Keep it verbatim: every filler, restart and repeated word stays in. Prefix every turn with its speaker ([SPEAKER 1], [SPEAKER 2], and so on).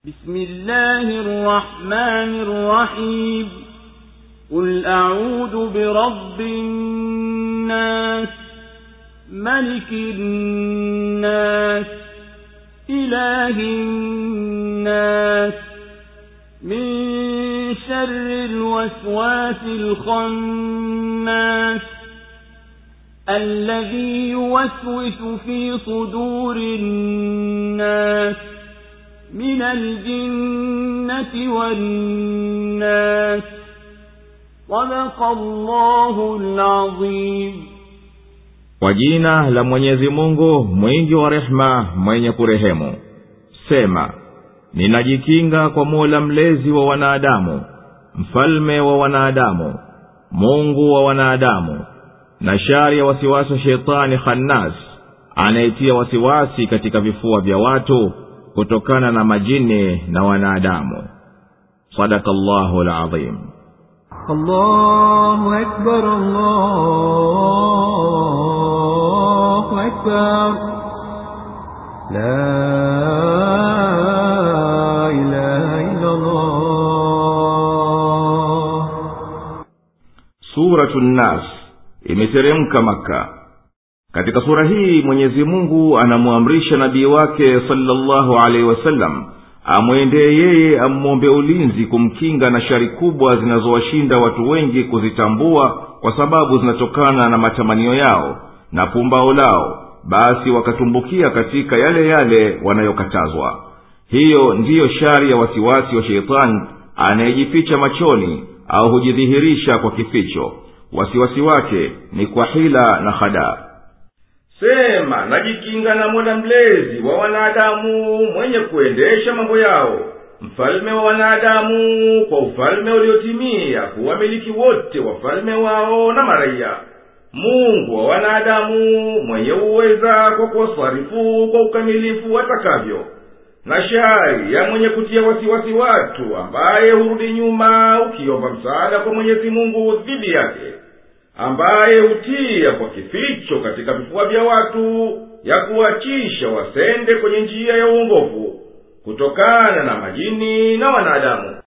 [SPEAKER 1] بسم الله الرحمن الرحيم قل أعوذ برب الناس ملك الناس إله الناس من شر الوسواس الخناس الذي يوسوس في صدور الناس من الجنة والناس صدق الله العظيم.
[SPEAKER 2] Kwa jina la Mwenyezi Mungu mwingi wa rehema mwenye kurehemu. Sema, ninajikinga kwa Mola mlezi wa wanadamu, mfalme wa wanadamu, Mungu wa wanadamu, na shari ya wasiwasi wa shetani khannas, anayetia wasiwasi katika vifua vya watu kutokana na majini na wanadamu. Sadakallahu al-azim.
[SPEAKER 3] Allahu akbar, Allahu akbar, la ilaha illa Allah.
[SPEAKER 2] Suratun Nas imeteremka Makka. Katika sura hii Mwenyezi Mungu anamuamrisha nabii wake sallallahu alaihi wasallam amwendee yeye, amuombe ulinzi kumkinga na shari kubwa zinazowashinda watu wengi kuzitambua, kwa sababu zinatokana na matamanio yao na pumbao lao, basi wakatumbukia katika yale yale wanayokatazwa. Hiyo ndiyo shari ya wasiwasi wa sheitani anayejificha machoni au hujidhihirisha kwa kificho. Wasiwasi wake ni kwa hila na hadaa.
[SPEAKER 4] Sema, najikinga na Mola mlezi wa wanadamu mwenye kuendesha mambo yao, mfalme wa wanadamu kwa ufalme uliotimia kuwamiliki wote wafalme wao na maraia, Mungu wa wanadamu mwenye uweza kwa kuwasarifu kwa ukamilifu watakavyo, na shari ya mwenye kutia wasiwasi watu, ambaye hurudi nyuma ukiomba msaada kwa Mwenyezi Mungu dhidi yake, ambaye hutia kwa kificho katika vifua vya watu ya kuachisha wasende kwenye njia ya uongofu kutokana na majini na wanadamu.